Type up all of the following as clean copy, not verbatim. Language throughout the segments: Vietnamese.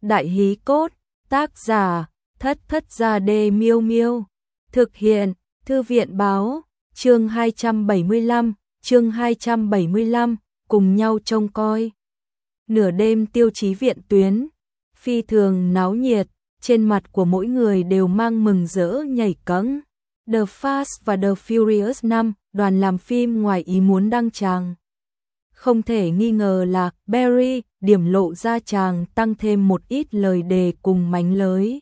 Đại hí cốt, tác giả, Thất Thất Gia Đê Miêu Miêu. Thực hiện, Thư viện báo, chương 275, cùng nhau trông coi. Nửa đêm Tiêu Chí viện tuyến, phi thường náo nhiệt, trên mặt của mỗi người đều mang mừng rỡ nhảy cẫng. The Fast và The Furious 5, đoàn làm phim ngoài ý muốn đăng tràng. Không thể nghi ngờ là Barry điểm lộ ra chàng tăng thêm một ít lời đề cùng mánh lới.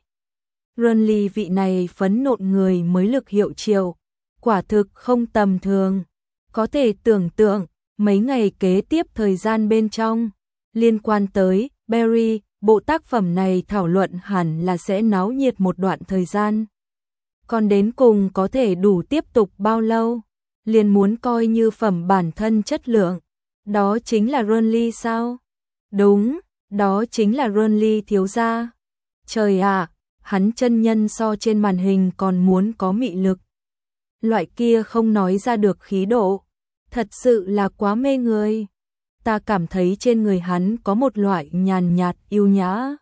Ronly vị này phấn nộn người mới lực hiệu triệu, quả thực không tầm thường. Có thể tưởng tượng, mấy ngày kế tiếp thời gian bên trong, liên quan tới Barry, bộ tác phẩm này thảo luận hẳn là sẽ náo nhiệt một đoạn thời gian. Còn đến cùng có thể đủ tiếp tục bao lâu, liền muốn coi như phẩm bản thân chất lượng. Đó chính là Ronly sao? Đúng, đó chính là Ronly thiếu gia. Trời ạ, hắn chân nhân so trên màn hình còn muốn có mị lực. Loại kia không nói ra được khí độ, thật sự là quá mê người. Ta cảm thấy trên người hắn có một loại nhàn nhạt yêu nhã.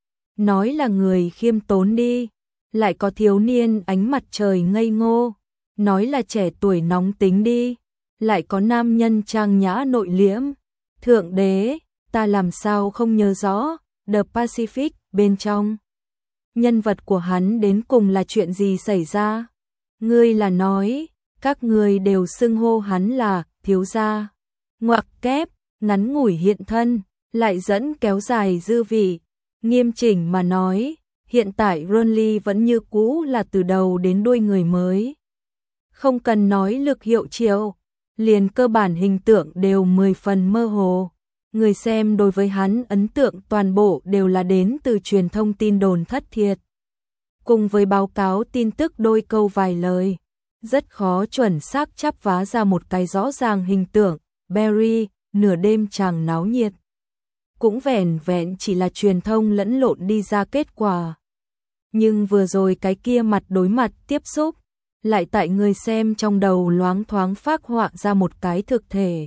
Nói là người khiêm tốn đi, lại có thiếu niên ánh mặt trời ngây ngô. Nói là trẻ tuổi nóng tính đi, lại có nam nhân trang nhã nội liễm. Thượng đế, ta làm sao không nhớ rõ, The Pacific bên trong. Nhân vật của hắn đến cùng là chuyện gì xảy ra? Ngươi là nói, các ngươi đều xưng hô hắn là thiếu gia. Ngoặc kép, ngắn ngủi hiện thân, lại dẫn kéo dài dư vị. Nghiêm chỉnh mà nói, hiện tại Ronly vẫn như cũ là từ đầu đến đuôi người mới. Không cần nói lực hiệu triệu, liền cơ bản hình tượng đều 10 phần mơ hồ. Người xem đối với hắn ấn tượng toàn bộ đều là đến từ truyền thông tin đồn thất thiệt. Cùng với báo cáo tin tức đôi câu vài lời, rất khó chuẩn xác chắp vá ra một cái rõ ràng hình tượng. Barry, nửa đêm chàng náo nhiệt. Cũng vẻn vẹn chỉ là truyền thông lẫn lộn đi ra kết quả. Nhưng vừa rồi cái kia mặt đối mặt tiếp xúc, lại tại người xem trong đầu loáng thoáng phác họa ra một cái thực thể.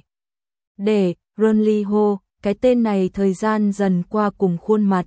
Để Ronly hô, cái tên này thời gian dần qua cùng khuôn mặt.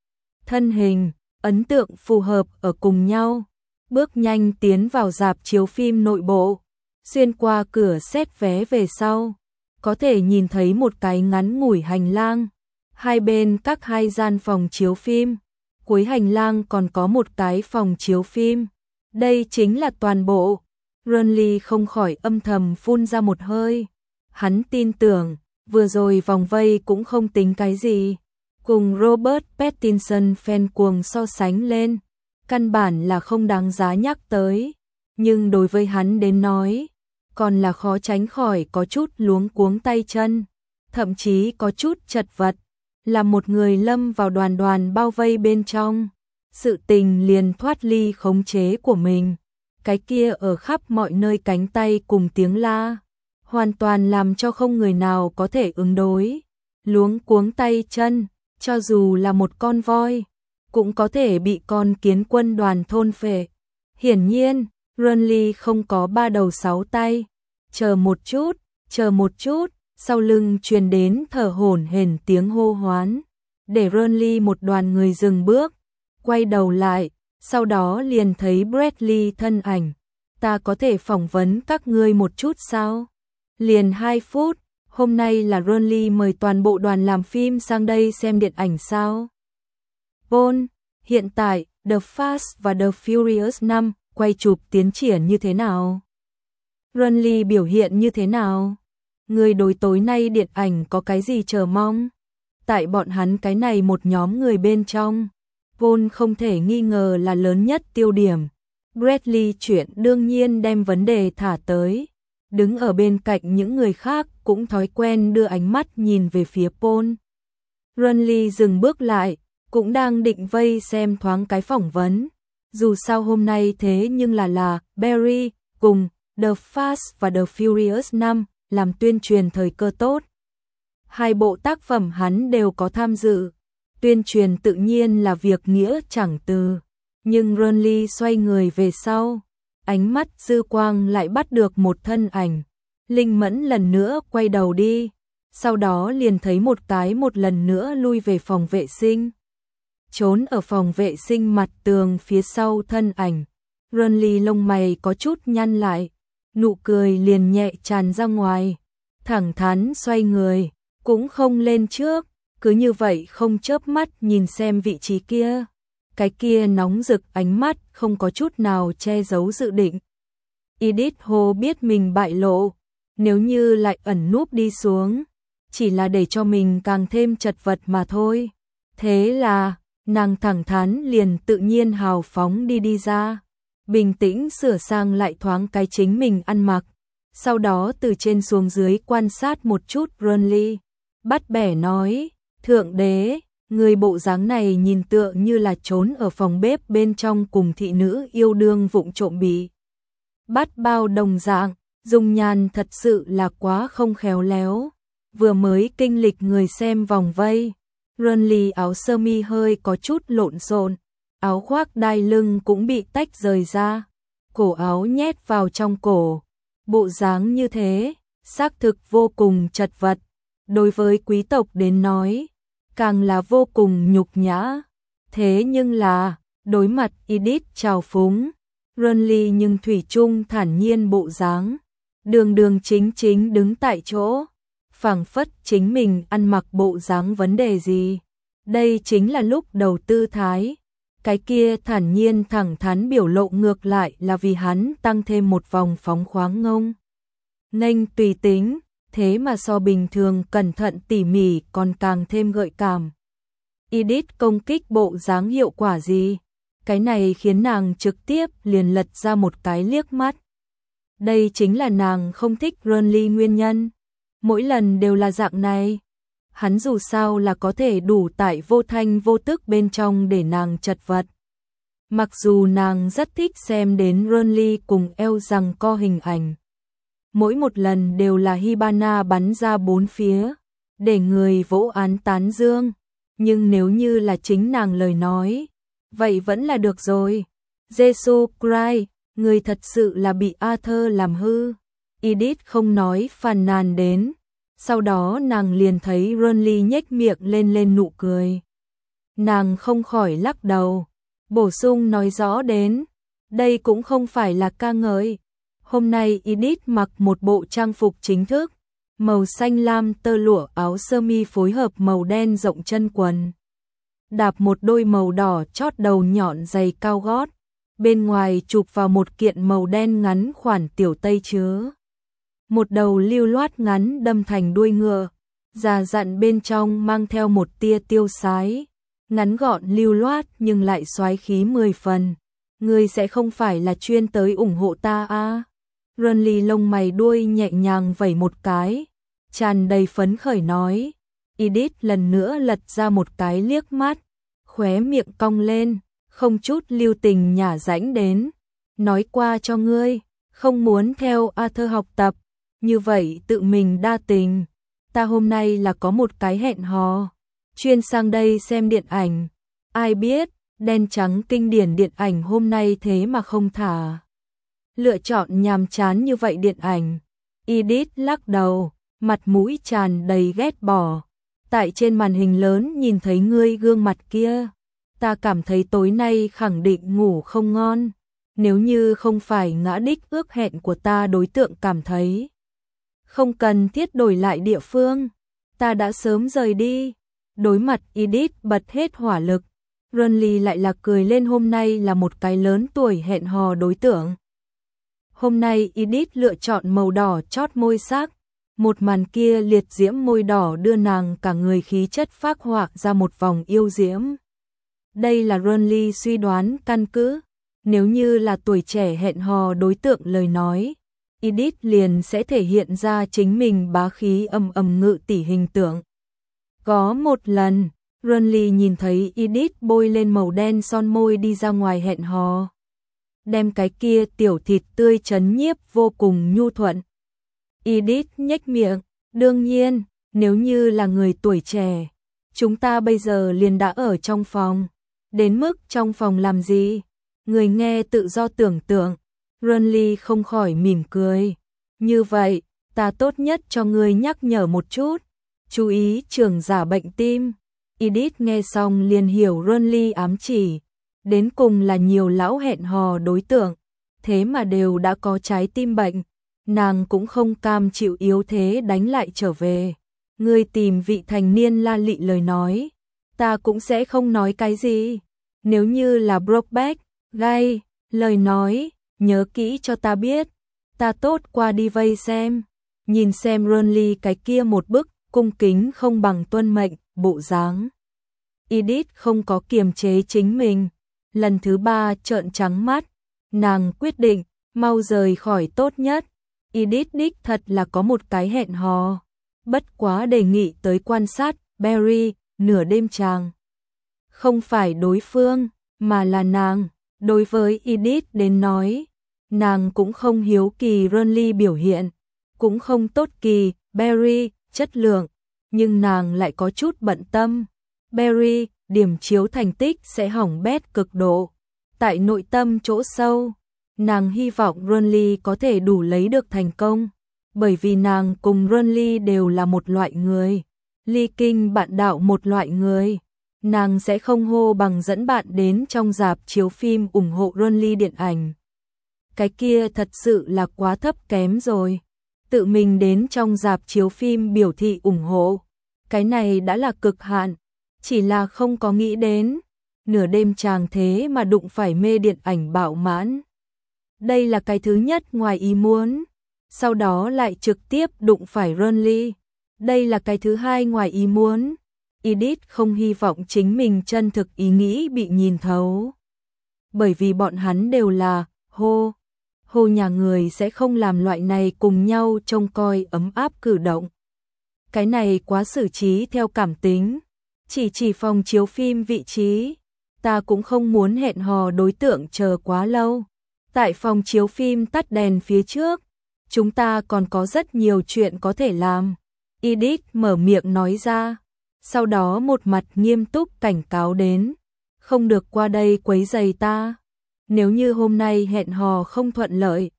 Thân hình, ấn tượng phù hợp ở cùng nhau, bước nhanh tiến vào rạp chiếu phim nội bộ, xuyên qua cửa xét vé về sau, có thể nhìn thấy một cái ngắn ngủi hành lang, hai bên các hai gian phòng chiếu phim, cuối hành lang còn có một cái phòng chiếu phim. Đây chính là toàn bộ. Ronly không khỏi âm thầm phun ra một hơi. Hắn tin tưởng, vừa rồi vòng vây cũng không tính cái gì. Cùng Robert Pattinson fan cuồng so sánh lên, căn bản là không đáng giá nhắc tới. Nhưng đối với hắn đến nói, còn là khó tránh khỏi có chút luống cuống tay chân, thậm chí có chút chật vật. Là một người lâm vào đoàn bao vây bên trong, sự tình liền thoát ly khống chế của mình. Cái kia ở khắp mọi nơi cánh tay cùng tiếng la, hoàn toàn làm cho không người nào có thể ứng đối. Luống cuống tay chân, cho dù là một con voi, cũng có thể bị con kiến quân đoàn thôn phệ. Hiển nhiên, Ronly không có ba đầu sáu tay. Chờ một chút, sau lưng truyền đến thở hổn hển tiếng hô hoán. Để Ronly một đoàn người dừng bước, quay đầu lại, sau đó liền thấy Bradley thân ảnh. Ta có thể phỏng vấn các ngươi một chút sao? Liền 2 phút, hôm nay là Ronly mời toàn bộ đoàn làm phim sang đây xem điện ảnh sao? Paul, hiện tại, The Fast và The Furious 5 quay chụp tiến triển như thế nào? Ronly biểu hiện như thế nào? Người đối tối nay điện ảnh có cái gì chờ mong? Tại bọn hắn cái này một nhóm người bên trong, Paul không thể nghi ngờ là lớn nhất tiêu điểm. Bradley chuyện đương nhiên đem vấn đề thả tới. Đứng ở bên cạnh những người khác cũng thói quen đưa ánh mắt nhìn về phía Paul. Ronly dừng bước lại, cũng đang định vây xem thoáng cái phỏng vấn. Dù sao hôm nay thế nhưng là Barry cùng The Fast và The Furious 5 làm tuyên truyền thời cơ tốt. Hai bộ tác phẩm hắn đều có tham dự. Tuyên truyền tự nhiên là việc nghĩa chẳng từ. Nhưng Ronly xoay người về sau, ánh mắt dư quang lại bắt được một thân ảnh. Linh Mẫn lần nữa quay đầu đi, sau đó liền thấy một lần nữa lui về phòng vệ sinh. trốn ở phòng vệ sinh mặt tường phía sau thân ảnh. Renly lông mày có chút nhăn lại, nụ cười liền nhẹ tràn ra ngoài, thẳng thắn xoay người, cũng không lên trước, cứ như vậy không chớp mắt nhìn xem vị trí kia. Cái kia nóng rực ánh mắt không có chút nào che giấu dự định. Edith Hồ biết mình bại lộ, nếu như lại ẩn núp đi xuống, chỉ là để cho mình càng thêm chật vật mà thôi. Thế là, nàng thẳng thắn liền tự nhiên hào phóng đi ra, bình tĩnh sửa sang lại thoáng cái chính mình ăn mặc, sau đó từ trên xuống dưới quan sát một chút Renly, bắt bẻ nói, thượng đế, người bộ dáng này nhìn tựa như là trốn ở phòng bếp bên trong cùng thị nữ yêu đương vụng trộm bị bắt bao đồng dạng, dung nhan thật sự là quá không khéo léo. Vừa mới kinh lịch người xem vòng vây, Renly áo sơ mi hơi có chút lộn xộn, áo khoác đai lưng cũng bị tách rời ra, cổ áo nhét vào trong cổ. Bộ dáng như thế, xác thực vô cùng chật vật, đối với quý tộc đến nói, càng là vô cùng nhục nhã. Thế nhưng là, đối mặt Edith trào phúng, Renly nhưng thủy chung thản nhiên bộ dáng, đường đường chính chính đứng tại chỗ, phảng phất chính mình ăn mặc bộ dáng vấn đề gì. Đây chính là lúc đầu tư thái, cái kia thản nhiên thẳng thắn biểu lộ ngược lại là vì hắn tăng thêm một vòng phóng khoáng ngông nghênh tùy tính, thế mà so bình thường cẩn thận tỉ mỉ còn càng thêm gợi cảm. Edith công kích bộ dáng hiệu quả gì? Cái này khiến nàng trực tiếp liền lật ra một cái liếc mắt. Đây chính là nàng không thích Renly nguyên nhân. Mỗi lần đều là dạng này. Hắn dù sao là có thể đủ tại vô thanh vô tức bên trong để nàng chật vật. Mặc dù nàng rất thích xem đến Renly cùng eo giằng co hình ảnh. Mỗi một lần đều là Hibana bắn ra bốn phía, để người vỗ án tán dương. Nhưng nếu như là chính nàng lời nói, vậy vẫn là được rồi. Jesus Christ, người thật sự là bị Arthur làm hư. Edith không nói phàn nàn đến. Sau đó nàng liền thấy Renly nhếch miệng lên nụ cười. Nàng không khỏi lắc đầu, bổ sung nói rõ đến, đây cũng không phải là ca ngợi. Hôm nay Edith mặc một bộ trang phục chính thức, màu xanh lam tơ lụa áo sơ mi phối hợp màu đen rộng chân quần. Đạp một đôi màu đỏ chót đầu nhọn giày cao gót, bên ngoài chụp vào một kiện màu đen ngắn khoản tiểu tây chứa. Một đầu lưu loát ngắn đâm thành đuôi ngựa, già dặn bên trong mang theo một tia tiêu sái, ngắn gọn lưu loát nhưng lại soái khí 10 phần. Ngươi sẽ không phải là chuyên tới ủng hộ ta à? Renly lông mày đuôi nhẹ nhàng vẩy một cái, tràn đầy phấn khởi nói. Edith lần nữa lật ra một cái liếc mắt, khóe miệng cong lên, không chút lưu tình nhả rãnh đến. Nói qua cho ngươi, không muốn theo Arthur học tập, như vậy tự mình đa tình. Ta hôm nay là có một cái hẹn hò, chuyên sang đây xem điện ảnh. Ai biết, đen trắng kinh điển điện ảnh hôm nay thế mà không thả. Lựa chọn nhàm chán như vậy điện ảnh. Edith lắc đầu, mặt mũi tràn đầy ghét bỏ. Tại trên màn hình lớn nhìn thấy ngươi gương mặt kia, ta cảm thấy tối nay khẳng định ngủ không ngon. Nếu như không phải ngã đích ước hẹn của ta, đối tượng cảm thấy không cần thiết đổi lại địa phương, ta đã sớm rời đi. Đối mặt Edith bật hết hỏa lực, Renly lại là cười lên. Hôm nay là một cái lớn tuổi hẹn hò đối tượng. Hôm nay Edith lựa chọn màu đỏ chót môi sắc, một màn kia liệt diễm môi đỏ đưa nàng cả người khí chất phác họa ra một vòng yêu diễm. Đây là Renly suy đoán căn cứ, nếu như là tuổi trẻ hẹn hò đối tượng lời nói, Edith liền sẽ thể hiện ra chính mình bá khí âm ngự tỷ hình tượng. Có một lần, Renly nhìn thấy Edith bôi lên màu đen son môi đi ra ngoài hẹn hò, đem cái kia tiểu thịt tươi chấn nhiếp vô cùng nhu thuận. Edith nhếch miệng, đương nhiên, nếu như là người tuổi trẻ, chúng ta bây giờ liền đã ở trong phòng. Đến mức trong phòng làm gì? Người nghe tự do tưởng tượng. Renly không khỏi mỉm cười. Như vậy, ta tốt nhất cho ngươi nhắc nhở một chút. Chú ý trưởng giả bệnh tim. Edith nghe xong liền hiểu Ronly ám chỉ, đến cùng là nhiều lão hẹn hò đối tượng, thế mà đều đã có trái tim bệnh, nàng cũng không cam chịu yếu thế đánh lại trở về. Ngươi tìm vị thành niên la lị lời nói, ta cũng sẽ không nói cái gì. Nếu như là Brokeback, Guy, lời nói, nhớ kỹ cho ta biết, ta tốt qua đi vây xem. Nhìn xem Ronly cái kia một bức cung kính không bằng tuân mệnh bộ dáng. Edith không có kiềm chế chính mình, lần thứ 3 trợn trắng mắt, nàng quyết định mau rời khỏi tốt nhất. Edith đích thật là có một cái hẹn hò, bất quá đề nghị tới quan sát Barry nửa đêm chàng. Không phải đối phương, mà là nàng. Đối với Edith đến nói, nàng cũng không hiếu kỳ Ronly biểu hiện, cũng không tốt kỳ Barry chất lượng, nhưng nàng lại có chút bận tâm. Barry điểm chiếu thành tích sẽ hỏng bét cực độ. Tại nội tâm chỗ sâu, nàng hy vọng Ronly có thể đủ lấy được thành công, bởi vì nàng cùng Ronly đều là một loại người, ly kinh bạn đạo một loại người. Nàng sẽ không hô bằng dẫn bạn đến trong rạp chiếu phim ủng hộ Ronly điện ảnh. Cái kia thật sự là quá thấp kém rồi. Tự mình đến trong rạp chiếu phim biểu thị ủng hộ, cái này đã là cực hạn, chỉ là không có nghĩ đến. Nửa đêm chàng thế mà đụng phải mê điện ảnh bạo mãn. Đây là cái thứ nhất ngoài ý muốn, sau đó lại trực tiếp đụng phải Ronly. Đây là cái thứ hai ngoài ý muốn. Edith không hy vọng chính mình chân thực ý nghĩ bị nhìn thấu. Bởi vì bọn hắn đều là hô nhà người sẽ không làm loại này cùng nhau trông coi ấm áp cử động. Cái này quá xử trí theo cảm tính, chỉ phòng chiếu phim vị trí, ta cũng không muốn hẹn hò đối tượng chờ quá lâu. Tại phòng chiếu phim tắt đèn phía trước, chúng ta còn có rất nhiều chuyện có thể làm. Edith mở miệng nói ra, sau đó một mặt nghiêm túc cảnh cáo đến, không được qua đây quấy rầy ta. Nếu như hôm nay hẹn hò không thuận lợi,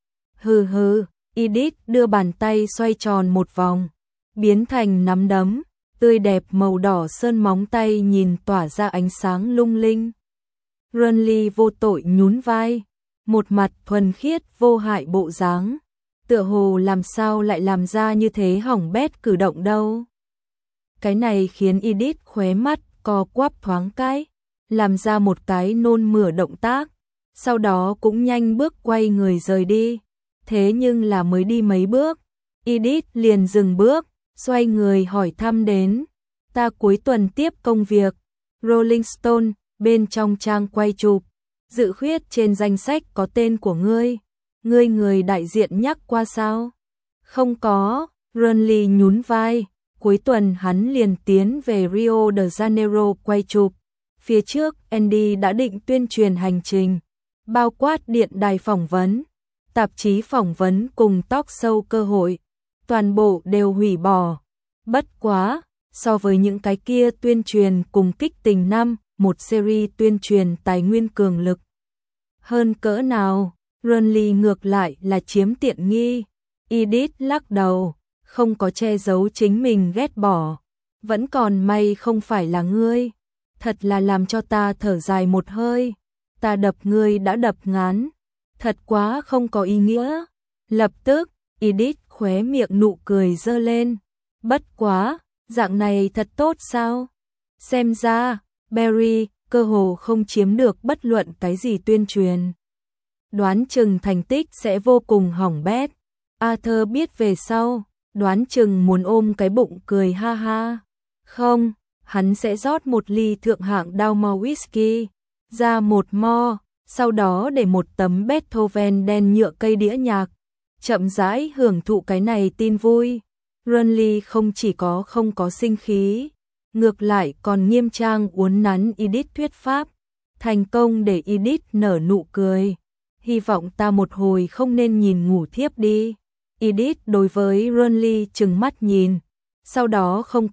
hừ, Edith đưa bàn tay xoay tròn một vòng, biến thành nắm đấm, tươi đẹp màu đỏ sơn móng tay nhìn tỏa ra ánh sáng lung linh. Ronly vô tội nhún vai, một mặt thuần khiết vô hại bộ dáng, tựa hồ làm sao lại làm ra như thế hỏng bét cử động đâu. Cái này khiến Edith khóe mắt co quắp thoáng cái, làm ra một cái nôn mửa động tác, sau đó cũng nhanh bước quay người rời đi. Thế nhưng là mới đi mấy bước, Edith liền dừng bước, xoay người hỏi thăm đến, ta cuối tuần tiếp công việc, Rolling Stone, bên trong trang quay chụp, dự khuyết trên danh sách có tên của ngươi, người đại diện nhắc qua sao? Không có, Ronly nhún vai, cuối tuần hắn liền tiến về Rio de Janeiro quay chụp, phía trước Andy đã định tuyên truyền hành trình, bao quát điện đài phỏng vấn, tạp chí phỏng vấn cùng talk show cơ hội, toàn bộ đều hủy bỏ. Bất quá, so với những cái kia tuyên truyền cùng kích tình năm, một series tuyên truyền tài nguyên cường lực. Hơn cỡ nào, Ronly ngược lại là chiếm tiện nghi. Edith lắc đầu, không có che giấu chính mình ghét bỏ. Vẫn còn may không phải là ngươi. Thật là làm cho ta thở dài một hơi. Ta đập ngươi đã đập ngán. Thật quá không có ý nghĩa. Lập tức, Edith khóe miệng nụ cười giơ lên. Bất quá, dạng này thật tốt sao? Xem ra, Barry cơ hồ không chiếm được bất luận cái gì tuyên truyền. Đoán chừng thành tích sẽ vô cùng hỏng bét. Arthur biết về sau, đoán chừng muốn ôm cái bụng cười ha ha. Không, hắn sẽ rót một ly thượng hạng Dalmore whisky, ra một mo, sau đó để một tấm Beethoven đen nhựa cây đĩa nhạc, chậm rãi hưởng thụ cái này tin vui. Ronly không chỉ có không có sinh khí, ngược lại còn nghiêm trang uốn nắn Edith thuyết pháp, thành công để Edith nở nụ cười. Hy vọng ta một hồi không nên nhìn ngủ thiếp đi. Edith đối với Ronly trừng mắt nhìn, sau đó không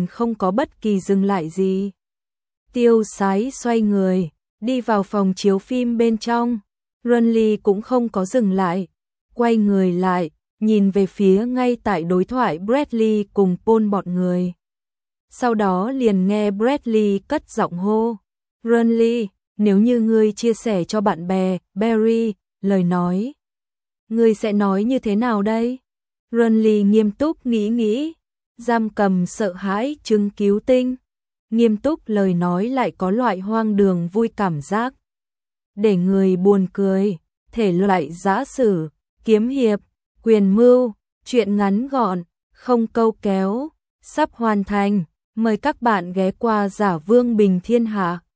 có bất kỳ dừng lại gì. Tiêu sái xoay người, đi vào phòng chiếu phim bên trong. Ronly cũng không có dừng lại, quay người lại, nhìn về phía ngay tại đối thoại Bradley cùng Paul bọn người. Sau đó liền nghe Bradley cất giọng hô. Renly, nếu như ngươi chia sẻ cho bạn bè, Barry, lời nói. Ngươi sẽ nói như thế nào đây? Renly nghiêm túc nghĩ. Giam cầm sợ hãi chứng cứu tinh. Nghiêm túc lời nói lại có loại hoang đường vui cảm giác. Để người buồn cười, thể loại giã sử, kiếm hiệp, quyền mưu, chuyện ngắn gọn, không câu kéo, sắp hoàn thành. Mời các bạn ghé qua Giả Vương Bình Thiên Hạ.